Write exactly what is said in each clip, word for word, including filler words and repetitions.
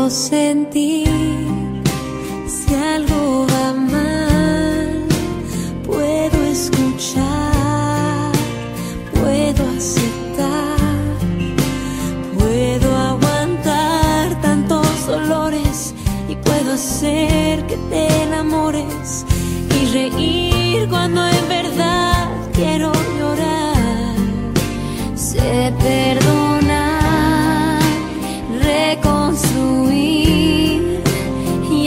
sentir si algo va mal, puedo escuchar, puedo aceptar, puedo aguantar tantos dolores y puedo hacer que te enamores y reír cuando en verdad quiero llorar. Sé perdonar, reconstruir y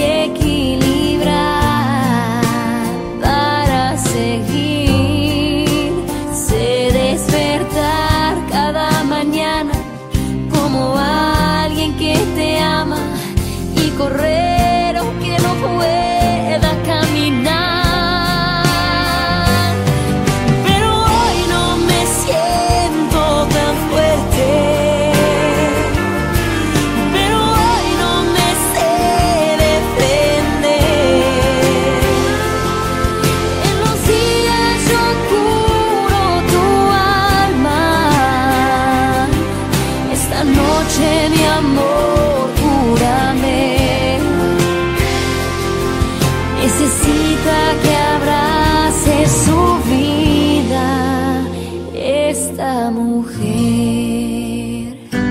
equilibrar para seguir. Sé despertar cada mañana como alguien que te ama y correr aunque no pueda caminar. Pero hoy no me siento tan fuerte, pero hoy no me sé defender. En los días yo curo tu alma. Esta noche, mi amor, cúrame. Necesita que abrace su vida esta mujer.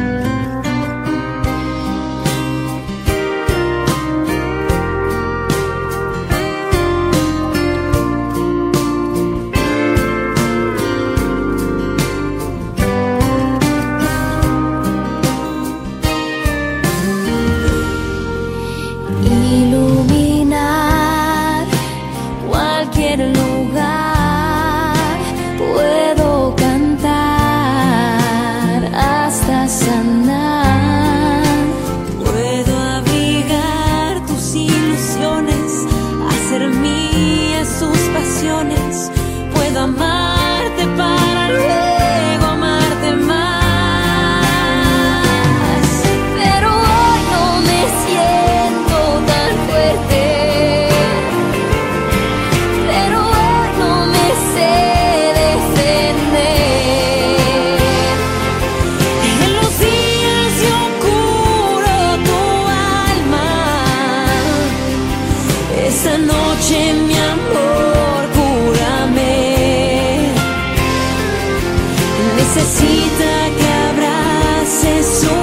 Iluminar cualquier lugar, puedo cantar hasta sanar, puedo abrigar tus ilusiones, hacer mías tus pasiones, puedo amarte para luego amarte más. Pero hoy no me siento tan fuerte, pero hoy no me sé defender. En los días yo curo tu alma. Esta noche, mi amor, cúrame. Necesita que abraces su